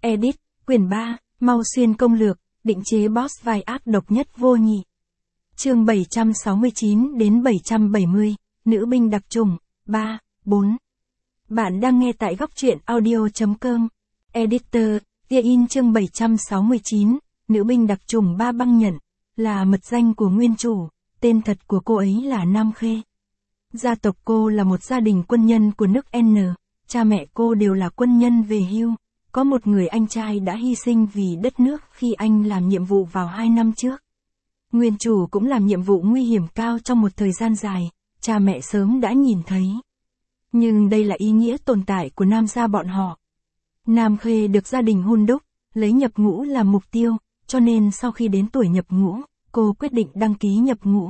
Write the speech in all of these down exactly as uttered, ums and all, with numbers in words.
Edit, quyển ba, Mau Xuyên công lược, định chế boss vai ác độc nhất vô nhị. Chương bảy trăm sáu mươi chín đến bảy trăm bảy mươi, nữ binh đặc trùng, ba, bốn. Bạn đang nghe tại góc truyện audio chấm com. Editor, Tia in chương bảy trăm sáu mươi chín, nữ binh đặc trùng ba băng nhận, là mật danh của nguyên chủ, tên thật của cô ấy là Nam Khê. Gia tộc cô là một gia đình quân nhân của nước N, cha mẹ cô đều là quân nhân về hưu, có một người anh trai đã hy sinh vì đất nước khi anh làm nhiệm vụ vào hai năm trước. Nguyên chủ cũng làm nhiệm vụ nguy hiểm cao trong một thời gian dài, cha mẹ sớm đã nhìn thấy. Nhưng đây là ý nghĩa tồn tại của Nam gia bọn họ. Nam Khê được gia đình hun đúc, lấy nhập ngũ làm mục tiêu, cho nên sau khi đến tuổi nhập ngũ, cô quyết định đăng ký nhập ngũ.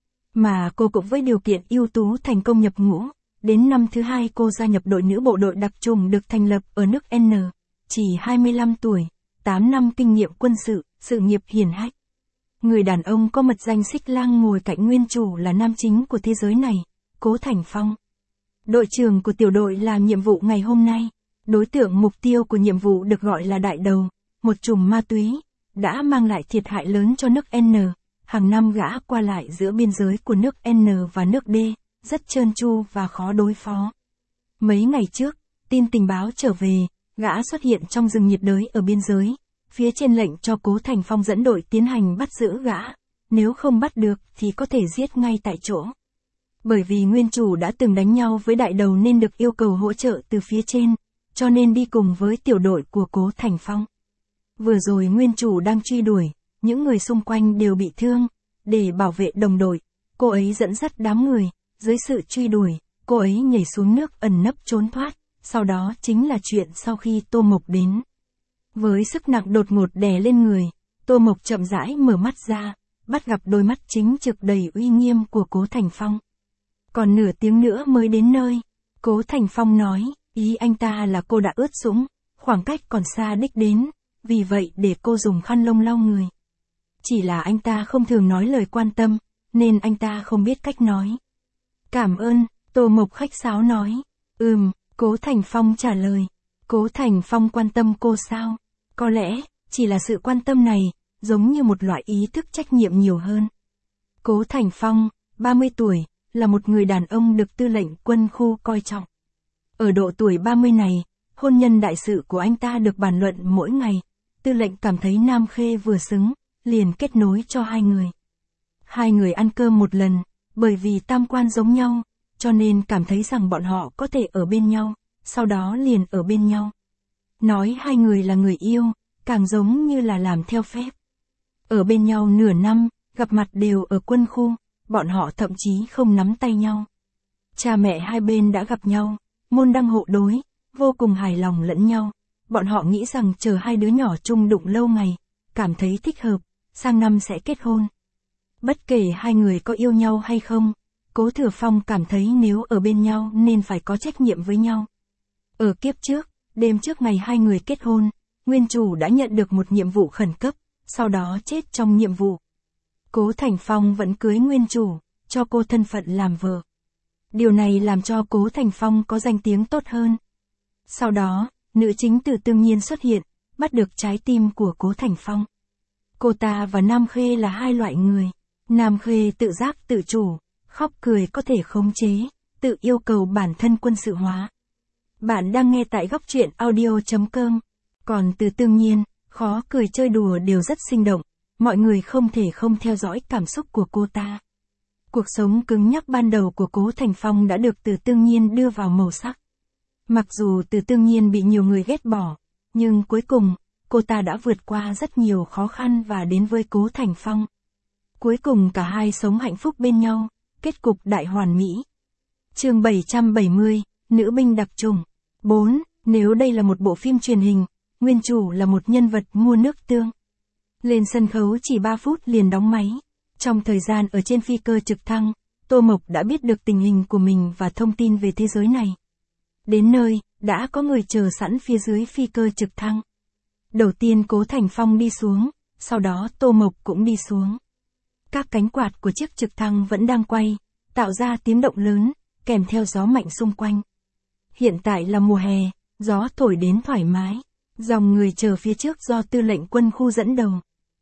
Mà cô cũng với điều kiện ưu tú thành công nhập ngũ, đến năm thứ hai cô gia nhập đội nữ bộ đội đặc trùng được thành lập ở nước N, chỉ hai mươi lăm tuổi, tám năm kinh nghiệm quân sự, sự nghiệp hiển hách. Người đàn ông có mật danh Xích Lang ngồi cạnh nguyên chủ là nam chính của thế giới này, Cố Thành Phong. Đội trưởng của tiểu đội làm nhiệm vụ ngày hôm nay, đối tượng mục tiêu của nhiệm vụ được gọi là Đại Đầu, một chùm ma túy, đã mang lại thiệt hại lớn cho nước N. Hàng năm gã qua lại giữa biên giới của nước N và nước D, rất trơn tru và khó đối phó. Mấy ngày trước, tin tình báo trở về, gã xuất hiện trong rừng nhiệt đới ở biên giới, phía trên lệnh cho Cố Thành Phong dẫn đội tiến hành bắt giữ gã, nếu không bắt được thì có thể giết ngay tại chỗ. Bởi vì nguyên chủ đã từng đánh nhau với Đại Đầu nên được yêu cầu hỗ trợ từ phía trên, cho nên đi cùng với tiểu đội của Cố Thành Phong. Vừa rồi nguyên chủ đang truy đuổi, những người xung quanh đều bị thương, để bảo vệ đồng đội, cô ấy dẫn dắt đám người, dưới sự truy đuổi, cô ấy nhảy xuống nước ẩn nấp trốn thoát, sau đó chính là chuyện sau khi Tô Mộc đến. Với sức nặng đột ngột đè lên người, Tô Mộc chậm rãi mở mắt ra, bắt gặp đôi mắt chính trực đầy uy nghiêm của Cố Thành Phong. Còn nửa tiếng nữa mới đến nơi, Cố Thành Phong nói, ý anh ta là cô đã ướt sũng, khoảng cách còn xa đích đến, vì vậy để cô dùng khăn lông lau người. Chỉ là anh ta không thường nói lời quan tâm, nên anh ta không biết cách nói. Cảm ơn, Tô Mộc khách sáo nói. Ừm, Cố Thành Phong trả lời. Cố Thành Phong quan tâm cô sao? Có lẽ, chỉ là sự quan tâm này, giống như một loại ý thức trách nhiệm nhiều hơn. Cố Thành Phong, ba mươi tuổi, là một người đàn ông được tư lệnh quân khu coi trọng. Ở độ tuổi ba mươi này, hôn nhân đại sự của anh ta được bàn luận mỗi ngày, tư lệnh cảm thấy Nam Khê vừa xứng, liền kết nối cho hai người. Hai người ăn cơm một lần, bởi vì tam quan giống nhau, cho nên cảm thấy rằng bọn họ có thể ở bên nhau, sau đó liền ở bên nhau. Nói hai người là người yêu, càng giống như là làm theo phép. Ở bên nhau nửa năm, gặp mặt đều ở quân khu, bọn họ thậm chí không nắm tay nhau. Cha mẹ hai bên đã gặp nhau, môn đăng hộ đối, vô cùng hài lòng lẫn nhau. Bọn họ nghĩ rằng chờ hai đứa nhỏ chung đụng lâu ngày, cảm thấy thích hợp, sang năm sẽ kết hôn. Bất kể hai người có yêu nhau hay không, Cố Thừa Phong cảm thấy nếu ở bên nhau nên phải có trách nhiệm với nhau. Ở kiếp trước, đêm trước ngày hai người kết hôn, nguyên chủ đã nhận được một nhiệm vụ khẩn cấp, sau đó chết trong nhiệm vụ. Cố Thành Phong vẫn cưới nguyên chủ, cho cô thân phận làm vợ. Điều này làm cho Cố Thành Phong có danh tiếng tốt hơn. Sau đó, nữ chính Từ Tương Nhiên xuất hiện, bắt được trái tim của Cố Thành Phong. Cô ta và Nam Khê là hai loại người. Nam Khê tự giác tự chủ, khóc cười có thể khống chế, tự yêu cầu bản thân quân sự hóa. Bạn đang nghe tại góc truyện audio chấm com. Còn Từ Tương Nhiên, khó cười chơi đùa đều rất sinh động, mọi người không thể không theo dõi cảm xúc của cô ta. Cuộc sống cứng nhắc ban đầu của Cố Thành Phong đã được Từ Tương Nhiên đưa vào màu sắc. Mặc dù Từ Tương Nhiên bị nhiều người ghét bỏ, nhưng cuối cùng, cô ta đã vượt qua rất nhiều khó khăn và đến với Cố Thành Phong. Cuối cùng cả hai sống hạnh phúc bên nhau, kết cục đại hoàn mỹ. Chương bảy trăm bảy mươi, nữ binh đặc trùng. bốn. Nếu đây là một bộ phim truyền hình, nguyên chủ là một nhân vật mua nước tương. Lên sân khấu chỉ ba phút liền đóng máy. Trong thời gian ở trên phi cơ trực thăng, Tô Mộc đã biết được tình hình của mình và thông tin về thế giới này. Đến nơi, đã có người chờ sẵn phía dưới phi cơ trực thăng. Đầu tiên Cố Thành Phong đi xuống, sau đó Tô Mộc cũng đi xuống. Các cánh quạt của chiếc trực thăng vẫn đang quay, tạo ra tiếng động lớn, kèm theo gió mạnh xung quanh. Hiện tại là mùa hè, gió thổi đến thoải mái. Dòng người chờ phía trước do tư lệnh quân khu dẫn đầu.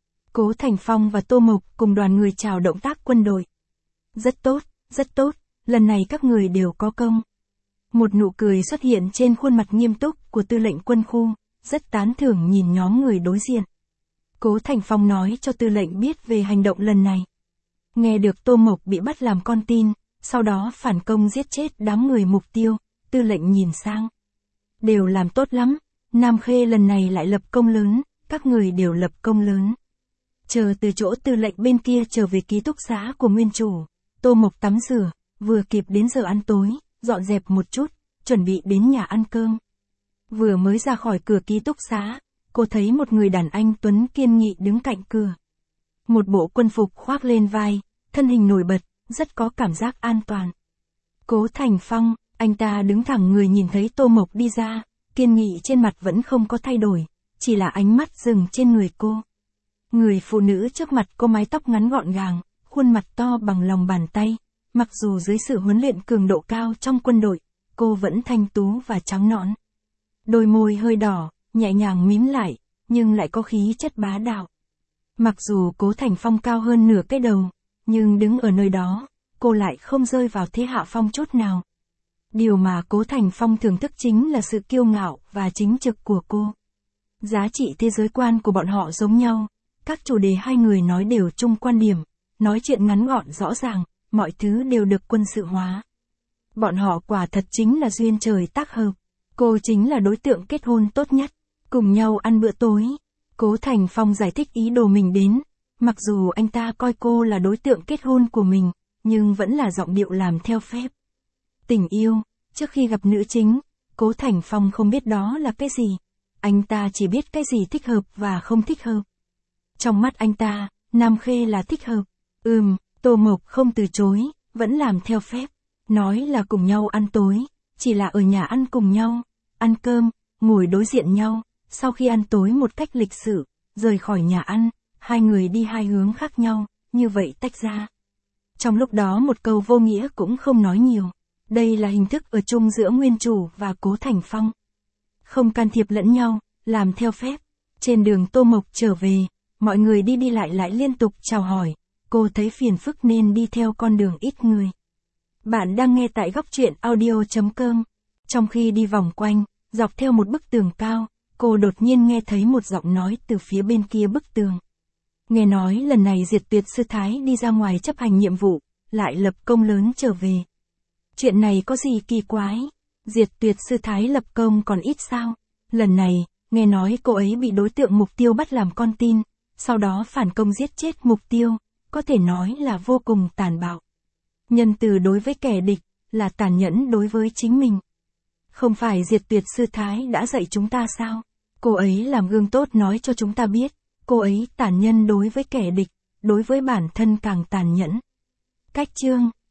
Cố Thành Phong và Tô Mộc cùng đoàn người chào động tác quân đội. Rất tốt, rất tốt, lần này các người đều có công. Một nụ cười xuất hiện trên khuôn mặt nghiêm túc của tư lệnh quân khu, rất tán thưởng nhìn nhóm người đối diện. Cố Thành Phong nói cho tư lệnh biết về hành động lần này. Nghe được Tô Mộc bị bắt làm con tin, sau đó phản công giết chết đám người mục tiêu, tư lệnh nhìn sang. Đều làm tốt lắm, Nam Khê lần này lại lập công lớn, các người đều lập công lớn. Chờ từ chỗ tư lệnh bên kia trở về ký túc xá của nguyên chủ, Tô Mộc tắm rửa, vừa kịp đến giờ ăn tối, dọn dẹp một chút, chuẩn bị đến nhà ăn cơm. Vừa mới ra khỏi cửa ký túc xá, cô thấy một người đàn anh tuấn kiên nghị đứng cạnh cửa. Một bộ quân phục khoác lên vai, thân hình nổi bật, rất có cảm giác an toàn. Cố Thành Phong, anh ta đứng thẳng người nhìn thấy Tô Mộc đi ra, kiên nghị trên mặt vẫn không có thay đổi, chỉ là ánh mắt dừng trên người cô. Người phụ nữ trước mặt có mái tóc ngắn gọn gàng, khuôn mặt to bằng lòng bàn tay, mặc dù dưới sự huấn luyện cường độ cao trong quân đội, cô vẫn thanh tú và trắng nõn. Đôi môi hơi đỏ, nhẹ nhàng mím lại, nhưng lại có khí chất bá đạo. Mặc dù Cố Thành Phong cao hơn nửa cái đầu, nhưng đứng ở nơi đó, cô lại không rơi vào thế hạ phong chút nào. Điều mà Cố Thành Phong thưởng thức chính là sự kiêu ngạo và chính trực của cô. Giá trị thế giới quan của bọn họ giống nhau, các chủ đề hai người nói đều chung quan điểm, nói chuyện ngắn gọn rõ ràng, mọi thứ đều được quân sự hóa. Bọn họ quả thật chính là duyên trời tác hợp, cô chính là đối tượng kết hôn tốt nhất, cùng nhau ăn bữa tối. Cố Thành Phong giải thích ý đồ mình đến, mặc dù anh ta coi cô là đối tượng kết hôn của mình, nhưng vẫn là giọng điệu làm theo phép. Tình yêu, trước khi gặp nữ chính, Cố Thành Phong không biết đó là cái gì, anh ta chỉ biết cái gì thích hợp và không thích hợp. Trong mắt anh ta, Nam Khê là thích hợp. Ừm, Tô Mộc không từ chối, vẫn làm theo phép. Nói là cùng nhau ăn tối, chỉ là ở nhà ăn cùng nhau, ăn cơm, ngồi đối diện nhau, sau khi ăn tối một cách lịch sự, rời khỏi nhà ăn, hai người đi hai hướng khác nhau, như vậy tách ra. Trong lúc đó một câu vô nghĩa cũng không nói nhiều. Đây là hình thức ở chung giữa nguyên chủ và Cố Thành Phong. Không can thiệp lẫn nhau, làm theo phép. Trên đường Tô Mộc trở về, mọi người đi đi lại lại liên tục chào hỏi, cô thấy phiền phức nên đi theo con đường ít người. Bạn đang nghe tại góc truyện audio chấm com. Trong khi đi vòng quanh, dọc theo một bức tường cao, cô đột nhiên nghe thấy một giọng nói từ phía bên kia bức tường. Nghe nói lần này Diệt Tuyệt Sư Thái đi ra ngoài chấp hành nhiệm vụ, lại lập công lớn trở về. Chuyện này có gì kỳ quái? Diệt Tuyệt Sư Thái lập công còn ít sao? Lần này, nghe nói cô ấy bị đối tượng mục tiêu bắt làm con tin, sau đó phản công giết chết mục tiêu, có thể nói là vô cùng tàn bạo. Nhân từ đối với kẻ địch, là tàn nhẫn đối với chính mình. Không phải Diệt Tuyệt Sư Thái đã dạy chúng ta sao? Cô ấy làm gương tốt nói cho chúng ta biết, cô ấy tàn nhân đối với kẻ địch, đối với bản thân càng tàn nhẫn. Cách chương